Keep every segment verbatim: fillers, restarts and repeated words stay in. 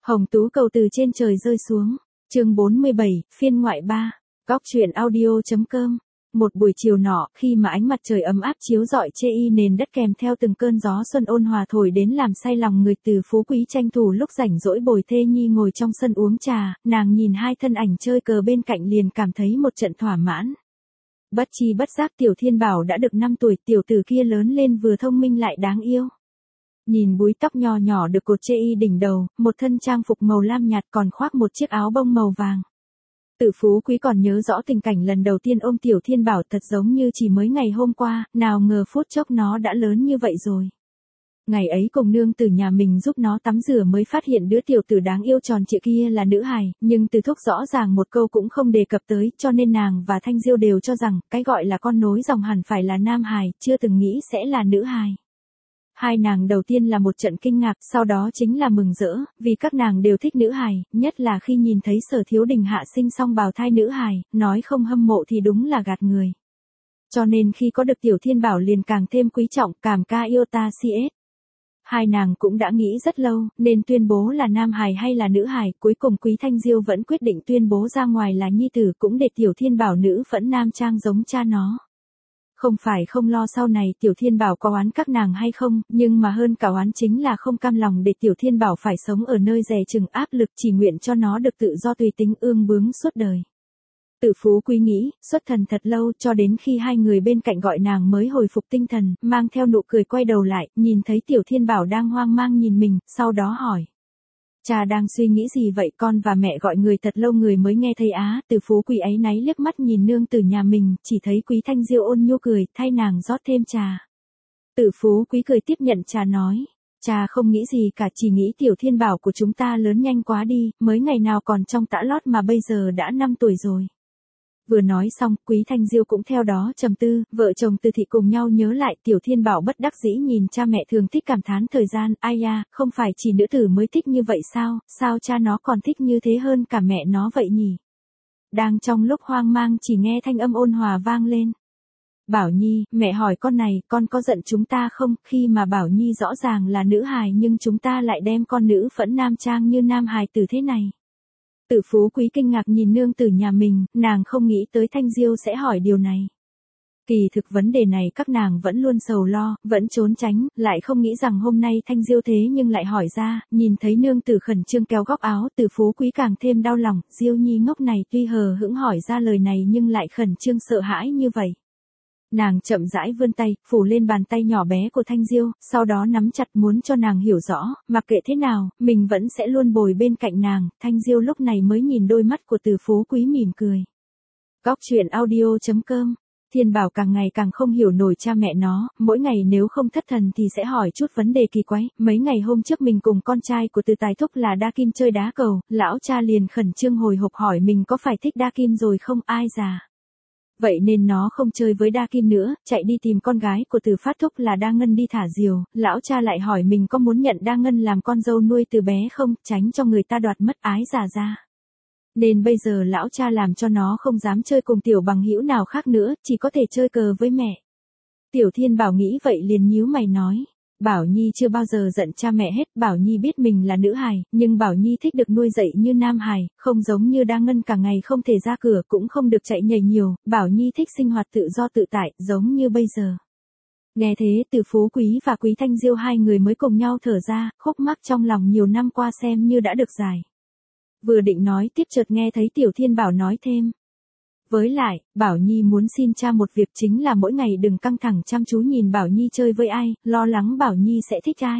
Hồng Tú Cầu từ trên trời rơi xuống. Chương bốn mươi bảy, phiên ngoại ba. Góc truyện audio.com. Một buổi chiều nọ, khi mà ánh mặt trời ấm áp chiếu rọi chê y nền đất kèm theo từng cơn gió xuân ôn hòa thổi đến làm say lòng người, Từ Phú Quý tranh thủ lúc rảnh rỗi bồi thê nhi ngồi trong sân uống trà, nàng nhìn hai thân ảnh chơi cờ bên cạnh liền cảm thấy một trận thỏa mãn. Bất chi bất giác Tiểu Thiên Bảo đã được năm tuổi, tiểu tử kia lớn lên vừa thông minh lại đáng yêu. Nhìn búi tóc nho nhỏ được cột chê y đỉnh đầu, một thân trang phục màu lam nhạt còn khoác một chiếc áo bông màu vàng. Từ Phú Quý còn nhớ rõ tình cảnh lần đầu tiên ôm Tiểu Thiên Bảo, thật giống như chỉ mới ngày hôm qua, nào ngờ phút chốc nó đã lớn như vậy rồi. Ngày ấy cùng nương tử nhà mình giúp nó tắm rửa mới phát hiện đứa tiểu tử đáng yêu tròn trịa kia là nữ hài, nhưng Từ Thúc rõ ràng một câu cũng không đề cập tới, cho nên nàng và Thanh Diêu đều cho rằng, cái gọi là con nối dòng hẳn phải là nam hài, chưa từng nghĩ sẽ là nữ hài. Hai nàng đầu tiên là một trận kinh ngạc, sau đó chính là mừng rỡ, vì các nàng đều thích nữ hài, nhất là khi nhìn thấy Sở Thiếu Đình hạ sinh xong bào thai nữ hài, nói không hâm mộ thì đúng là gạt người. Cho nên khi có được Tiểu Thiên Bảo liền càng thêm quý trọng, cảm ca yêu ta si ết. Hai nàng cũng đã nghĩ rất lâu, nên tuyên bố là nam hài hay là nữ hài, cuối cùng Quý Thanh Diêu vẫn quyết định tuyên bố ra ngoài là nhi tử, cũng để Tiểu Thiên Bảo nữ phẫn nam trang giống cha nó. Không phải không lo sau này Tiểu Thiên Bảo có oán các nàng hay không, nhưng mà hơn cả oán chính là không cam lòng để Tiểu Thiên Bảo phải sống ở nơi dè chừng áp lực, chỉ nguyện cho nó được tự do tùy tính ương bướng suốt đời. Từ Phú Quý nghĩ, xuất thần thật lâu, cho đến khi hai người bên cạnh gọi nàng mới hồi phục tinh thần, mang theo nụ cười quay đầu lại, nhìn thấy Tiểu Thiên Bảo đang hoang mang nhìn mình, sau đó hỏi. Cha đang suy nghĩ gì vậy? Con và mẹ gọi người thật lâu người mới nghe thấy á. Từ Phú Quý áy náy liếc mắt nhìn nương tử nhà mình, chỉ thấy Quý Thanh Diêu ôn nhu cười, thay nàng rót thêm trà. Từ Phú Quý cười tiếp nhận trà nói. Cha không nghĩ gì cả, chỉ nghĩ Tiểu Thiên Bảo của chúng ta lớn nhanh quá đi, mới ngày nào còn trong tã lót mà bây giờ đã năm tuổi rồi. Vừa nói xong, Quý Thanh Diêu cũng theo đó trầm tư, vợ chồng Từ Thị cùng nhau nhớ lại. Tiểu Thiên Bảo bất đắc dĩ nhìn cha mẹ thường thích cảm thán thời gian, ai da, không phải chỉ nữ tử mới thích như vậy sao, sao cha nó còn thích như thế hơn cả mẹ nó vậy nhỉ? Đang trong lúc hoang mang chỉ nghe thanh âm ôn hòa vang lên. Bảo Nhi, mẹ hỏi con này, con có giận chúng ta không, khi mà Bảo Nhi rõ ràng là nữ hài nhưng chúng ta lại đem con nữ phẫn nam trang như nam hài tử thế này. Từ Phú Quý kinh ngạc nhìn nương tử nhà mình, nàng không nghĩ tới Thanh Diêu sẽ hỏi điều này. Kỳ thực vấn đề này các nàng vẫn luôn sầu lo, vẫn trốn tránh, lại không nghĩ rằng hôm nay Thanh Diêu thế nhưng lại hỏi ra, nhìn thấy nương tử khẩn trương kéo góc áo, Từ Phú Quý càng thêm đau lòng, Diêu Nhi ngốc này tuy hờ hững hỏi ra lời này nhưng lại khẩn trương sợ hãi như vậy. Nàng chậm rãi vươn tay, phủ lên bàn tay nhỏ bé của Thanh Diêu, sau đó nắm chặt muốn cho nàng hiểu rõ, mặc kệ thế nào, mình vẫn sẽ luôn bồi bên cạnh nàng. Thanh Diêu lúc này mới nhìn đôi mắt của Từ Phú Quý mỉm cười. Góc truyện audio.com. Thiên Bảo càng ngày càng không hiểu nổi cha mẹ nó, mỗi ngày nếu không thất thần thì sẽ hỏi chút vấn đề kỳ quái. Mấy ngày hôm trước mình cùng con trai của Từ Tài Thúc là Đa Kim chơi đá cầu, lão cha liền khẩn trương hồi hộp hỏi mình có phải thích Đa Kim rồi không, ai già. Vậy nên nó không chơi với Đa Kim nữa, chạy đi tìm con gái của Từ Phát Thúc là Đa Ngân đi thả diều. Lão cha lại hỏi mình có muốn nhận Đa Ngân làm con dâu nuôi từ bé không, tránh cho người ta đoạt mất ái già ra. Nên bây giờ lão cha làm cho nó không dám chơi cùng tiểu bằng hữu nào khác nữa, chỉ có thể chơi cờ với mẹ. Tiểu Thiên Bảo nghĩ vậy liền nhíu mày nói. Bảo Nhi chưa bao giờ giận cha mẹ hết, Bảo Nhi biết mình là nữ hài, nhưng Bảo Nhi thích được nuôi dạy như nam hài, không giống như Đa Ngân cả ngày không thể ra cửa cũng không được chạy nhảy nhiều, Bảo Nhi thích sinh hoạt tự do tự tại, giống như bây giờ. Nghe thế Từ Phú Quý và Quý Thanh Diêu hai người mới cùng nhau thở ra, khúc mắc trong lòng nhiều năm qua xem như đã được giải. Vừa định nói tiếp chợt nghe thấy Tiểu Thiên Bảo nói thêm. Với lại, Bảo Nhi muốn xin cha một việc chính là mỗi ngày đừng căng thẳng chăm chú nhìn Bảo Nhi chơi với ai, lo lắng Bảo Nhi sẽ thích ai.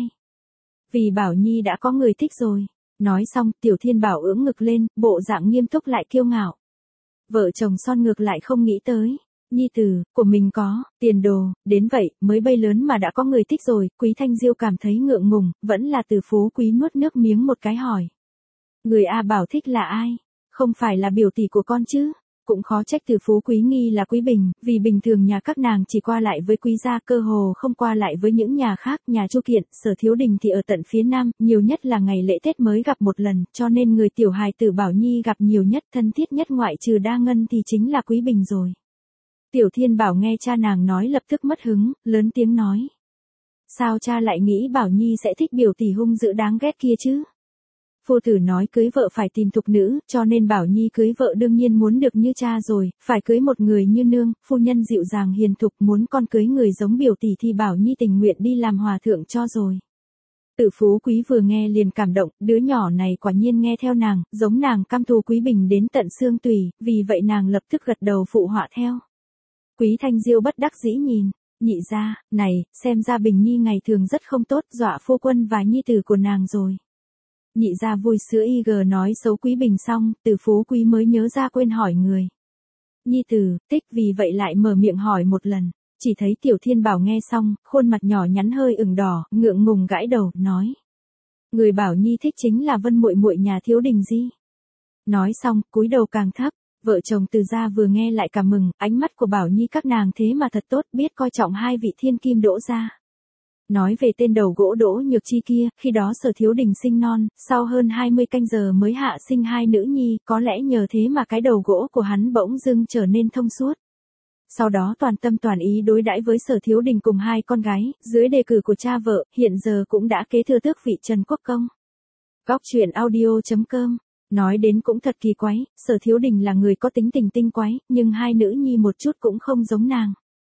Vì Bảo Nhi đã có người thích rồi. Nói xong, Tiểu Thiên Bảo ưỡn ngực lên, bộ dạng nghiêm túc lại kiêu ngạo. Vợ chồng son ngược lại không nghĩ tới. Nhi tử, của mình có, tiền đồ, đến vậy, mới bay lớn mà đã có người thích rồi. Quý Thanh Diêu cảm thấy ngượng ngùng, vẫn là Từ Phú Quý nuốt nước miếng một cái hỏi. Người A Bảo thích là ai? Không phải là biểu tỷ của con chứ? Cũng khó trách Từ Phú Quý nghi là Quý Bình, vì bình thường nhà các nàng chỉ qua lại với Quý gia, cơ hồ không qua lại với những nhà khác. Nhà Chu Kiện, Sở Thiếu Đình thì ở tận phía nam, nhiều nhất là ngày lễ Tết mới gặp một lần, cho nên người tiểu hài tử Bảo Nhi gặp nhiều nhất, thân thiết nhất ngoại trừ Đa Ngân thì chính là Quý Bình rồi. Tiểu Thiên Bảo nghe cha nàng nói lập tức mất hứng, lớn tiếng nói. Sao cha lại nghĩ Bảo Nhi sẽ thích biểu tỷ hung dữ đáng ghét kia chứ? Phu tử nói cưới vợ phải tìm thục nữ, cho nên Bảo Nhi cưới vợ đương nhiên muốn được như cha rồi, phải cưới một người như nương, phu nhân dịu dàng hiền thục, muốn con cưới người giống biểu tỷ thì Bảo Nhi tình nguyện đi làm hòa thượng cho rồi. Tự Phú Quý vừa nghe liền cảm động, đứa nhỏ này quả nhiên nghe theo nàng, giống nàng căm thù Quý Bình đến tận xương tủy, vì vậy nàng lập tức gật đầu phụ họa theo. Quý Thanh Diêu bất đắc dĩ nhìn, nhị gia, này, xem ra Bình Nhi ngày thường rất không tốt, dọa phu quân và nhi tử của nàng rồi. Nhị gia vui sữa y gờ nói xấu Quý Bình xong, Từ Phú Quý mới nhớ ra quên hỏi người. Nhi tử, tích, vì vậy lại mở miệng hỏi một lần, chỉ thấy Tiểu Thiên Bảo nghe xong, khuôn mặt nhỏ nhắn hơi ửng đỏ, ngượng ngùng gãi đầu, nói. Người bảo Nhi thích chính là Vân muội muội nhà Thiếu Đình Di. Nói xong, cúi đầu càng thấp, vợ chồng Từ gia vừa nghe lại cảm mừng, ánh mắt của Bảo Nhi các nàng thế mà thật tốt, biết coi trọng hai vị thiên kim Đỗ gia. Nói về tên đầu gỗ Đỗ Nhược Chi kia, khi đó Sở Thiếu Đình sinh non, sau hơn hai mươi canh giờ mới hạ sinh hai nữ nhi, có lẽ nhờ thế mà cái đầu gỗ của hắn bỗng dưng trở nên thông suốt. Sau đó toàn tâm toàn ý đối đãi với Sở Thiếu Đình cùng hai con gái, dưới đề cử của cha vợ, hiện giờ cũng đã kế thừa tước vị Trần Quốc Công. Góc truyện audio chấm com. Nói đến cũng thật kỳ quái, Sở Thiếu Đình là người có tính tình tinh quái, nhưng hai nữ nhi một chút cũng không giống nàng.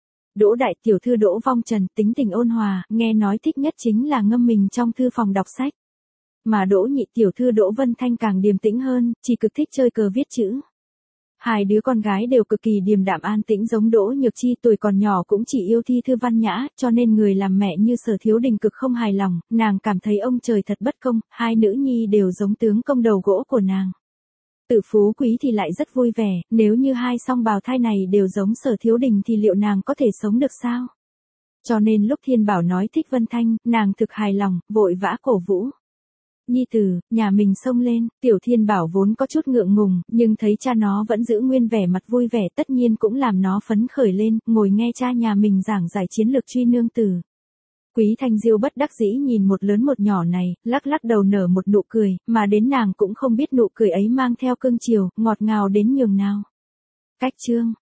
Đỗ đại tiểu thư Đỗ Vong Trần tính tình ôn hòa, nghe nói thích nhất chính là ngâm mình trong thư phòng đọc sách. Mà Đỗ nhị tiểu thư Đỗ Vân Thanh càng điềm tĩnh hơn, chỉ cực thích chơi cờ viết chữ. Hai đứa con gái đều cực kỳ điềm đạm an tĩnh giống Đỗ Nhược Chi, tuổi còn nhỏ cũng chỉ yêu thi thư văn nhã, cho nên người làm mẹ như Sở Thiếu Đình cực không hài lòng, nàng cảm thấy ông trời thật bất công, hai nữ nhi đều giống tướng công đầu gỗ của nàng. Tự Phú Quý thì lại rất vui vẻ, nếu như hai song bào thai này đều giống Sở Thiếu Đình thì liệu nàng có thể sống được sao? Cho nên lúc Thiên Bảo nói thích Vân Thanh, nàng thực hài lòng, vội vã cổ vũ. Nhi tử, nhà mình xông lên, Tiểu Thiên Bảo vốn có chút ngượng ngùng, nhưng thấy cha nó vẫn giữ nguyên vẻ mặt vui vẻ tất nhiên cũng làm nó phấn khởi lên, ngồi nghe cha nhà mình giảng giải chiến lược truy nương tử. Quý Thanh Diêu bất đắc dĩ nhìn một lớn một nhỏ này, lắc lắc đầu nở một nụ cười, mà đến nàng cũng không biết nụ cười ấy mang theo cương chiều, ngọt ngào đến nhường nào. Cách chương